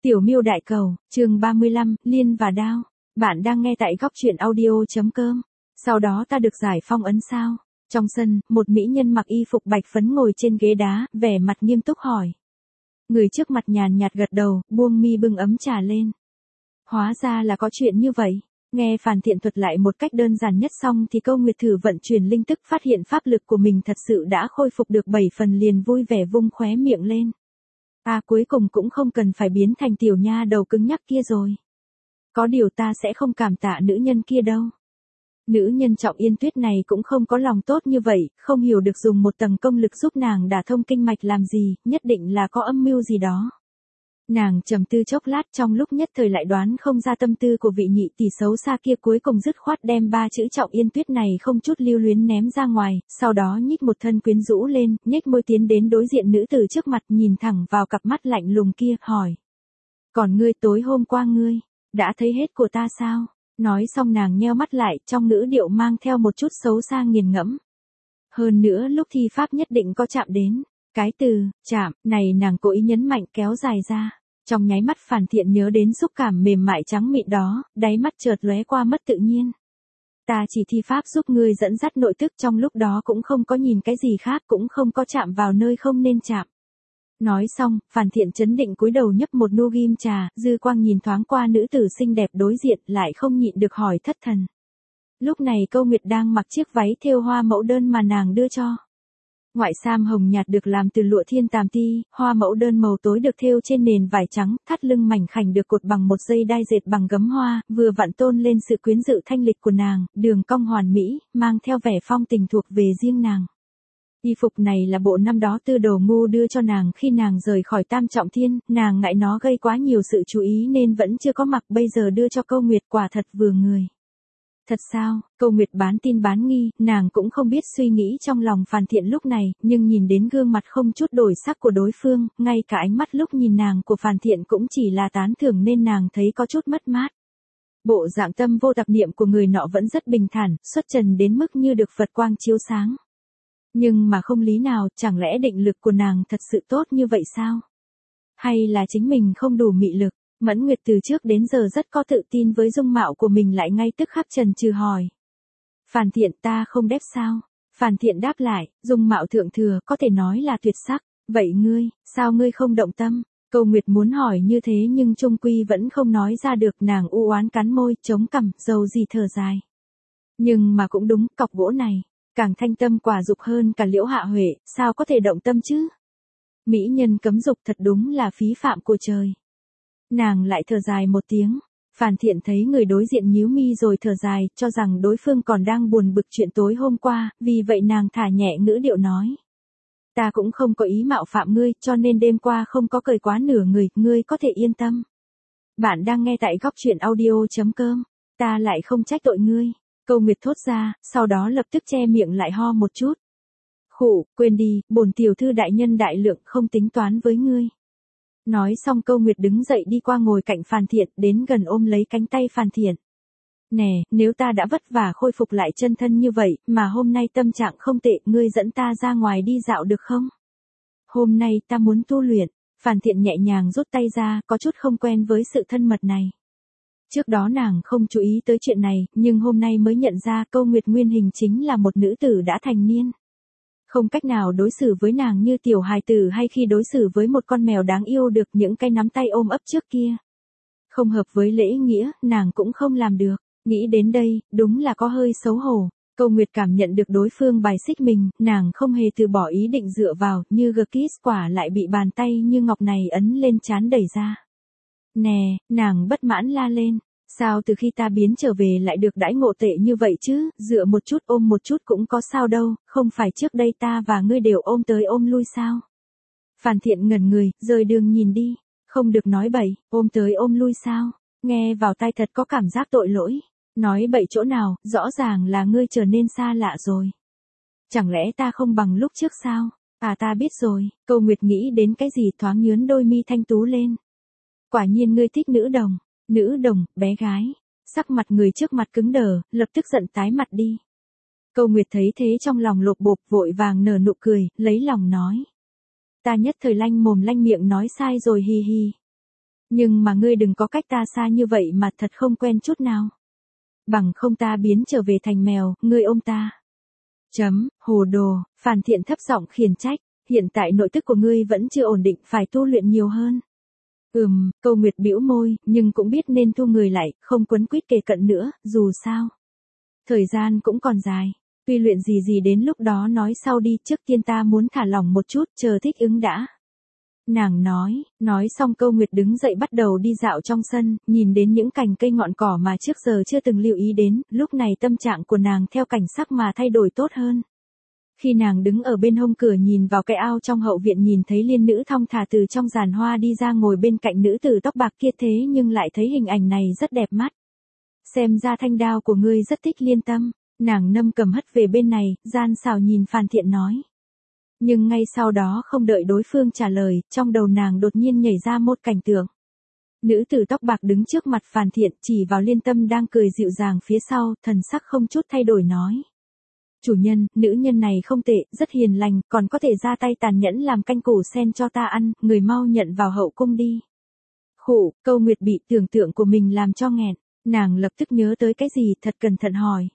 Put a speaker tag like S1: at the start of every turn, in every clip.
S1: Tiểu Miêu Đại Cầu, chương 35, Liên và Đao. Bạn đang nghe tại góc truyện audio.com. Sau đó ta được giải phong ấn sao? Trong sân, một mỹ nhân mặc y phục bạch phấn ngồi trên ghế đá, vẻ mặt nghiêm túc hỏi. Người trước mặt nhàn nhạt gật đầu, buông mi bưng ấm trà lên. Hóa ra là có chuyện như vậy. Nghe Phàn Thiện thuật lại một cách đơn giản nhất xong thì Câu Nguyệt thử vận chuyển linh tức, phát hiện pháp lực của mình thật sự đã khôi phục được 7 phần, liền vui vẻ vung khóe miệng lên. Cuối cùng cũng không cần phải biến thành tiểu nha đầu cứng nhắc kia rồi. Có điều ta sẽ không cảm tạ nữ nhân kia đâu. Nữ nhân Trọng Yên Tuyết này cũng không có lòng tốt như vậy, không hiểu được dùng một tầng công lực giúp nàng đả thông kinh mạch làm gì, nhất định là có âm mưu gì đó. Nàng trầm tư chốc lát, trong lúc nhất thời lại đoán không ra tâm tư của vị nhị tỷ xấu xa kia, cuối cùng dứt khoát đem 3 chữ Trọng Yên Tuyết này không chút lưu luyến ném ra ngoài, sau đó nhích một thân quyến rũ lên, nhếch môi tiến đến đối diện nữ tử trước mặt, nhìn thẳng vào cặp mắt lạnh lùng kia, hỏi. Còn ngươi, tối hôm qua ngươi, đã thấy hết của ta sao? Nói xong nàng nheo mắt lại, trong ngữ điệu mang theo một chút xấu xa nghiền ngẫm. Hơn nữa lúc thi pháp nhất định có chạm đến. Cái từ, chạm, này nàng cố ý nhấn mạnh kéo dài ra. Trong nháy mắt Phàn Thiện nhớ đến xúc cảm mềm mại trắng mịn đó, đáy mắt chợt lóe qua mất tự nhiên. Ta chỉ thi pháp giúp ngươi dẫn dắt nội tức, trong lúc đó cũng không có nhìn cái gì khác, cũng không có chạm vào nơi không nên chạm. Nói xong, Phàn Thiện trấn định cúi đầu nhấp một nu ghim trà, dư quang nhìn thoáng qua nữ tử xinh đẹp đối diện, lại không nhịn được hỏi thất thần. Lúc này Câu Nguyệt đang mặc chiếc váy thêu hoa mẫu đơn mà nàng đưa cho. Ngoại sam hồng nhạt được làm từ lụa thiên tàm ti, hoa mẫu đơn màu tối được thêu trên nền vải trắng, thắt lưng mảnh khảnh được cột bằng một dây đai dệt bằng gấm hoa, vừa vặn tôn lên sự quyến rũ thanh lịch của nàng, đường cong hoàn mỹ, mang theo vẻ phong tình thuộc về riêng nàng. Y phục này là bộ năm đó Tư Đồ Ngu đưa cho nàng khi nàng rời khỏi Tam Trọng Thiên, nàng ngại nó gây quá nhiều sự chú ý nên vẫn chưa có mặc, bây giờ đưa cho Câu Nguyệt, quả thật vừa người. Thật sao? Câu Nguyệt bán tin bán nghi, nàng cũng không biết suy nghĩ trong lòng Phàn Thiện lúc này, nhưng nhìn đến gương mặt không chút đổi sắc của đối phương, ngay cả ánh mắt lúc nhìn nàng của Phàn Thiện cũng chỉ là tán thưởng nên nàng thấy có chút mất mát. Bộ dạng tâm vô tạp niệm của người nọ vẫn rất bình thản, xuất trần đến mức như được Phật quang chiếu sáng. Nhưng mà không lý nào, chẳng lẽ định lực của nàng thật sự tốt như vậy sao? Hay là chính mình không đủ mị lực? Mẫn Nguyệt từ trước đến giờ rất có tự tin với dung mạo của mình, lại ngay tức khắc chần chừ hỏi. Phàn Thiện, ta không đẹp sao? Phàn Thiện đáp lại, dung mạo thượng thừa, có thể nói là tuyệt sắc. Vậy ngươi, sao ngươi không động tâm? Câu Nguyệt muốn hỏi như thế nhưng trung quy vẫn không nói ra được, nàng u oán cắn môi, chống cằm, dầu gì thở dài. Nhưng mà cũng đúng, cọc gỗ này, càng thanh tâm quả dục hơn cả Liễu Hạ Huệ, sao có thể động tâm chứ? Mỹ nhân cấm dục thật đúng là phí phạm của trời. Nàng lại thở dài một tiếng. Phàn Thiện thấy người đối diện nhíu mi rồi thở dài, cho rằng đối phương còn đang buồn bực chuyện tối hôm qua, vì vậy nàng thả nhẹ ngữ điệu nói. Ta cũng không có ý mạo phạm ngươi, cho nên đêm qua không có cười quá nửa người, ngươi có thể yên tâm. Bạn đang nghe tại góc truyện audio.com. Ta lại không trách tội ngươi. Câu Nguyệt thốt ra, sau đó lập tức che miệng lại ho một chút. Khụ, quên đi, bổn tiểu thư đại nhân đại lượng, không tính toán với ngươi. Nói xong Câu Nguyệt đứng dậy đi qua ngồi cạnh Phàn Thiện, đến gần ôm lấy cánh tay Phàn Thiện. Nè, nếu ta đã vất vả khôi phục lại chân thân như vậy, mà hôm nay tâm trạng không tệ, ngươi dẫn ta ra ngoài đi dạo được không? Hôm nay ta muốn tu luyện. Phàn Thiện nhẹ nhàng rút tay ra, có chút không quen với sự thân mật này. Trước đó nàng không chú ý tới chuyện này, nhưng hôm nay mới nhận ra Câu Nguyệt nguyên hình chính là một nữ tử đã thành niên. Không cách nào đối xử với nàng như tiểu hài tử hay khi đối xử với một con mèo đáng yêu được những cái nắm tay ôm ấp trước kia. Không hợp với lễ nghĩa, nàng cũng không làm được. Nghĩ đến đây, đúng là có hơi xấu hổ. Câu Nguyệt cảm nhận được đối phương bài xích mình, nàng không hề từ bỏ ý định dựa vào, như Gkiss quả lại bị bàn tay như ngọc này ấn lên trán đẩy ra. Nè, nàng bất mãn la lên. Sao từ khi ta biến trở về lại được đãi ngộ tệ như vậy chứ, dựa một chút ôm một chút cũng có sao đâu, không phải trước đây ta và ngươi đều ôm tới ôm lui sao? Phàn Thiện ngẩn người, rời đường nhìn đi, không được nói bậy, ôm tới ôm lui sao? Nghe vào tai thật có cảm giác tội lỗi, nói bậy chỗ nào, rõ ràng là ngươi trở nên xa lạ rồi. Chẳng lẽ ta không bằng lúc trước sao? Ta biết rồi, Câu Nguyệt nghĩ đến cái gì thoáng nhướn đôi mi thanh tú lên. Quả nhiên ngươi thích nữ đồng. Nữ đồng, bé gái. Sắc mặt người trước mặt cứng đờ, lập tức giận tái mặt đi. Câu Nguyệt thấy thế trong lòng lột bột, vội vàng nở nụ cười, lấy lòng nói. Ta nhất thời lanh mồm lanh miệng nói sai rồi, hi hi. Nhưng mà ngươi đừng có cách ta xa như vậy mà thật không quen chút nào. Bằng không ta biến trở về thành mèo, ngươi ôm ta. Hồ đồ, Phàn Thiện thấp giọng khiển trách, hiện tại nội tức của ngươi vẫn chưa ổn định, phải tu luyện nhiều hơn. Câu Nguyệt bĩu môi, nhưng cũng biết nên thu người lại, không quấn quýt kề cận nữa, dù sao. Thời gian cũng còn dài, tuy luyện gì đến lúc đó nói sau đi, trước tiên ta muốn thả lỏng một chút, chờ thích ứng đã. Nàng nói xong Câu Nguyệt đứng dậy bắt đầu đi dạo trong sân, nhìn đến những cành cây ngọn cỏ mà trước giờ chưa từng lưu ý đến, lúc này tâm trạng của nàng theo cảnh sắc mà thay đổi tốt hơn. Khi nàng đứng ở bên hông cửa nhìn vào cái ao trong hậu viện, nhìn thấy Liên nữ thong thả từ trong giàn hoa đi ra ngồi bên cạnh nữ tử tóc bạc kia, thế nhưng lại thấy hình ảnh này rất đẹp mắt. Xem ra thanh đao của ngươi rất thích Liên tâm, nàng nâng cầm hất về bên này, gian xảo nhìn Phàn Thiện nói. Nhưng ngay sau đó không đợi đối phương trả lời, trong đầu nàng đột nhiên nhảy ra một cảnh tượng. Nữ tử tóc bạc đứng trước mặt Phàn Thiện, chỉ vào Liên tâm đang cười dịu dàng phía sau, thần sắc không chút thay đổi nói. Chủ nhân, nữ nhân này không tệ, rất hiền lành, còn có thể ra tay tàn nhẫn làm canh củ sen cho ta ăn, người mau nhận vào hậu cung đi. Khụ, Câu Nguyệt bị tưởng tượng của mình làm cho nghẹn, nàng lập tức nhớ tới cái gì, thật cẩn thận hỏi.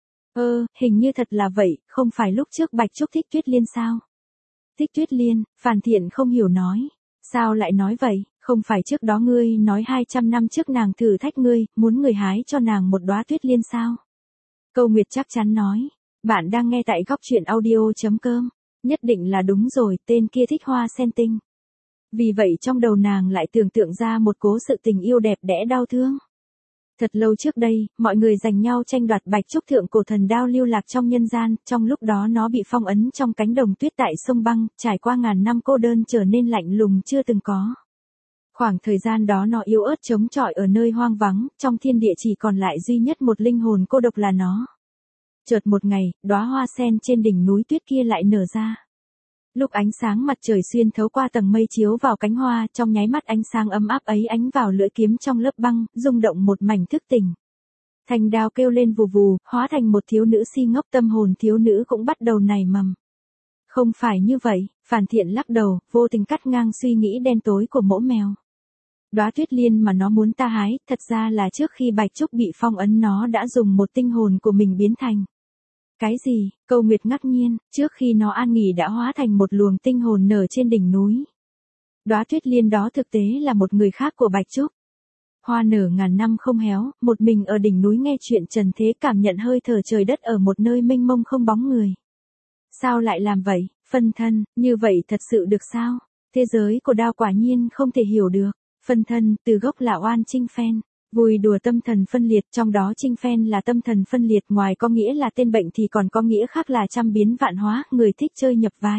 S1: Hình như thật là vậy, không phải lúc trước Bạch Trúc thích Tuyết Liên sao? Thích Tuyết Liên, Phàn Thiện không hiểu nói. Sao lại nói vậy, không phải trước đó ngươi nói 200 năm trước nàng thử thách ngươi, muốn người hái cho nàng một đóa Tuyết Liên sao? Câu Nguyệt chắc chắn nói. Bạn đang nghe tại góc truyện audio.com. Nhất định là đúng rồi, tên kia thích hoa sen tinh. Vì vậy trong đầu nàng lại tưởng tượng ra một cố sự tình yêu đẹp đẽ đau thương. Thật lâu trước đây, mọi người giành nhau tranh đoạt Bạch Trúc thượng cổ thần đao lưu lạc trong nhân gian, trong lúc đó nó bị phong ấn trong cánh đồng tuyết tại sông băng, trải qua ngàn năm cô đơn trở nên lạnh lùng chưa từng có. Khoảng thời gian đó nó yếu ớt chống chọi ở nơi hoang vắng, trong thiên địa chỉ còn lại duy nhất một linh hồn cô độc là nó. Chợt một ngày, đóa hoa sen trên đỉnh núi tuyết kia lại nở ra. Lúc ánh sáng mặt trời xuyên thấu qua tầng mây chiếu vào cánh hoa, trong nháy mắt ánh sáng ấm áp ấy ánh vào lưỡi kiếm trong lớp băng, rung động một mảnh thức tỉnh. Thanh đao kêu lên vù vù, hóa thành một thiếu nữ si ngốc, tâm hồn thiếu nữ cũng bắt đầu nảy mầm. Không phải như vậy, Phàn Thiện lắc đầu, vô tình cắt ngang suy nghĩ đen tối của mỗ mèo. Đóa Tuyết Liên mà nó muốn ta hái, thật ra là trước khi Bạch Trúc bị phong ấn nó đã dùng một tinh hồn của mình biến thành. Cái gì? Câu Nguyệt ngạc nhiên, trước khi nó an nghỉ đã hóa thành một luồng tinh hồn nở trên đỉnh núi. Đóa Tuyết Liên đó thực tế là một người khác của Bạch Trúc. Hoa nở ngàn năm không héo, một mình ở đỉnh núi nghe chuyện trần thế, cảm nhận hơi thở trời đất ở một nơi mênh mông không bóng người. Sao lại làm vậy? Phân thân, như vậy thật sự được sao? Thế giới của đao quả nhiên không thể hiểu được. Phân thân, từ gốc là oan trinh phen. Vui đùa tâm thần phân liệt, trong đó trinh phen là tâm thần phân liệt, ngoài có nghĩa là tên bệnh thì còn có nghĩa khác là trăm biến vạn hóa, người thích chơi nhập vai.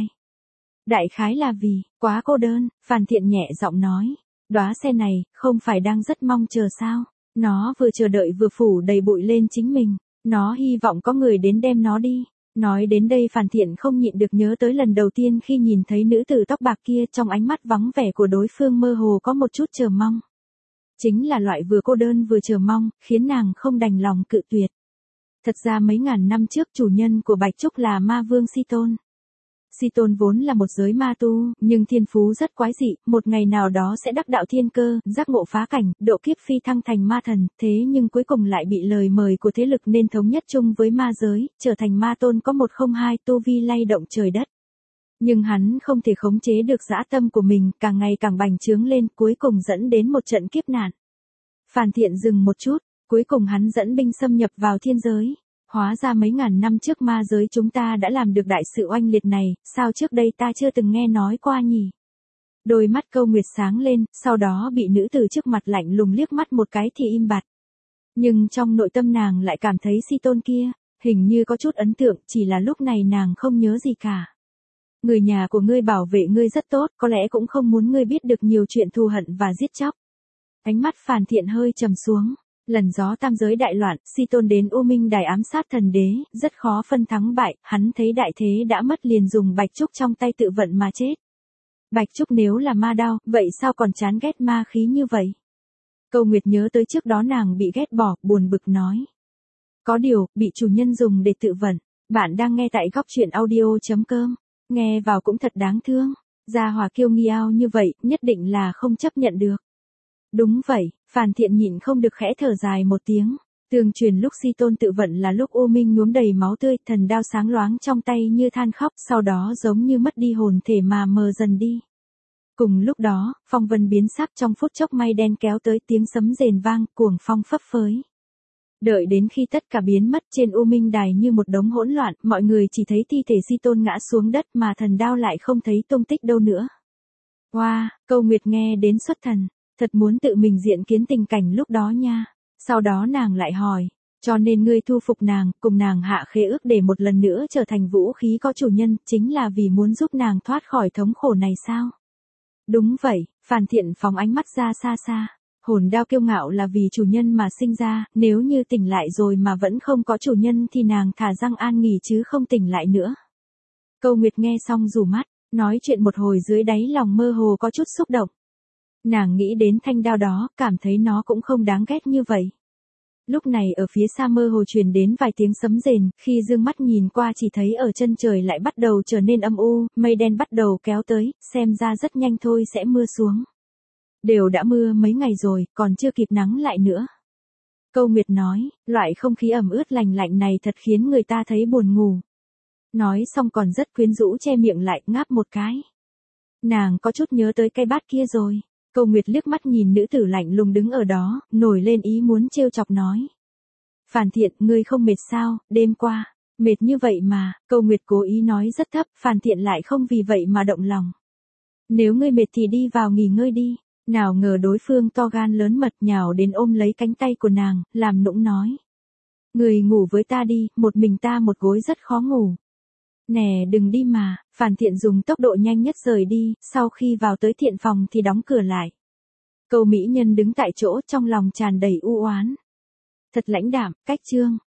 S1: Đại khái là vì, quá cô đơn, Phàn Thiện nhẹ giọng nói. Đóa sen này, không phải đang rất mong chờ sao? Nó vừa chờ đợi vừa phủ đầy bụi lên chính mình. Nó hy vọng có người đến đem nó đi. Nói đến đây Phàn Thiện không nhịn được nhớ tới lần đầu tiên khi nhìn thấy nữ tử tóc bạc kia, trong ánh mắt vắng vẻ của đối phương mơ hồ có một chút chờ mong. Chính là loại vừa cô đơn vừa chờ mong, khiến nàng không đành lòng cự tuyệt. Thật ra mấy ngàn năm trước chủ nhân của Bạch Trúc là ma vương Si Tôn. Si Tôn vốn là một giới ma tu, nhưng thiên phú rất quái dị, một ngày nào đó sẽ đắc đạo thiên cơ, giác ngộ phá cảnh, độ kiếp phi thăng thành ma thần, thế nhưng cuối cùng lại bị lời mời của thế lực nên thống nhất chung với ma giới, trở thành ma tôn có 102 tu vi lay động trời đất. Nhưng hắn không thể khống chế được dã tâm của mình, càng ngày càng bành trướng lên, cuối cùng dẫn đến một trận kiếp nạn. Phàn Thiện dừng một chút, cuối cùng hắn dẫn binh xâm nhập vào thiên giới. Hóa ra mấy ngàn năm trước ma giới chúng ta đã làm được đại sự oanh liệt này, sao trước đây ta chưa từng nghe nói qua nhỉ? Đôi mắt Câu Nguyệt sáng lên, sau đó bị nữ tử trước mặt lạnh lùng liếc mắt một cái thì im bặt. Nhưng trong nội tâm nàng lại cảm thấy Si Tôn kia, hình như có chút ấn tượng, chỉ là lúc này nàng không nhớ gì cả. Người nhà của ngươi bảo vệ ngươi rất tốt, có lẽ cũng không muốn ngươi biết được nhiều chuyện thù hận và giết chóc. Ánh mắt Phàn Thiện hơi trầm xuống. Lần gió tam giới đại loạn, Si Tôn đến U Minh Đài ám sát thần đế, rất khó phân thắng bại, hắn thấy đại thế đã mất liền dùng Bạch Trúc trong tay tự vận mà chết. Bạch Trúc nếu là ma đao, vậy sao còn chán ghét ma khí như vậy? Câu Nguyệt nhớ tới trước đó nàng bị ghét bỏ, buồn bực nói. Có điều, bị chủ nhân dùng để tự vận. Bạn đang nghe tại góc truyện audio.com. Nghe vào cũng thật đáng thương. Gia hỏa kiêu ngạo như vậy, nhất định là không chấp nhận được. Đúng vậy, Phàn Thiện nhịn không được khẽ thở dài một tiếng. Tương truyền lúc Si Tôn tự vận là lúc U Minh nhuốm đầy máu tươi, thần đao sáng loáng trong tay như than khóc, sau đó giống như mất đi hồn thể mà mờ dần đi. Cùng lúc đó, phong vân biến sắc, trong phút chốc mây đen kéo tới, tiếng sấm rền vang, cuồng phong phấp phới. Đợi đến khi tất cả biến mất, trên U Minh đài như một đống hỗn loạn, mọi người chỉ thấy thi thể Si Tôn ngã xuống đất mà thần đao lại không thấy tung tích đâu nữa. Wow, Câu Nguyệt nghe đến xuất thần, thật muốn tự mình diện kiến tình cảnh lúc đó nha. Sau đó nàng lại hỏi, cho nên ngươi thu phục nàng, cùng nàng hạ khế ước để một lần nữa trở thành vũ khí có chủ nhân, chính là vì muốn giúp nàng thoát khỏi thống khổ này sao? Đúng vậy, Phàn Thiện phóng ánh mắt ra xa xa. Hồn đao kiêu ngạo là vì chủ nhân mà sinh ra, nếu như tỉnh lại rồi mà vẫn không có chủ nhân thì nàng thả răng an nghỉ chứ không tỉnh lại nữa. Câu Nguyệt nghe xong rủ mắt, nói chuyện một hồi dưới đáy lòng mơ hồ có chút xúc động. Nàng nghĩ đến thanh đao đó, cảm thấy nó cũng không đáng ghét như vậy. Lúc này ở phía xa mơ hồ truyền đến vài tiếng sấm rền, khi dương mắt nhìn qua chỉ thấy ở chân trời lại bắt đầu trở nên âm u, mây đen bắt đầu kéo tới, xem ra rất nhanh thôi sẽ mưa xuống. Đều đã mưa mấy ngày rồi, còn chưa kịp nắng lại nữa. Câu Nguyệt nói, loại không khí ẩm ướt lành lạnh này thật khiến người ta thấy buồn ngủ. Nói xong còn rất quyến rũ che miệng lại, ngáp một cái. Nàng có chút nhớ tới cái bát kia rồi. Câu Nguyệt liếc mắt nhìn nữ tử lạnh lùng đứng ở đó, nổi lên ý muốn trêu chọc nói. Phàn Thiện, ngươi không mệt sao, đêm qua, mệt như vậy mà, Câu Nguyệt cố ý nói rất thấp, Phàn Thiện lại không vì vậy mà động lòng. Nếu ngươi mệt thì đi vào nghỉ ngơi đi. Nào ngờ đối phương to gan lớn mật nhào đến ôm lấy cánh tay của nàng, làm nũng nói. Người ngủ với ta đi, một mình ta một gối rất khó ngủ. Nè đừng đi mà, Phàn Thiện dùng tốc độ nhanh nhất rời đi, sau khi vào tới thiện phòng thì đóng cửa lại. Câu mỹ nhân đứng tại chỗ trong lòng tràn đầy u oán. Thật lãnh đạm, cách chương.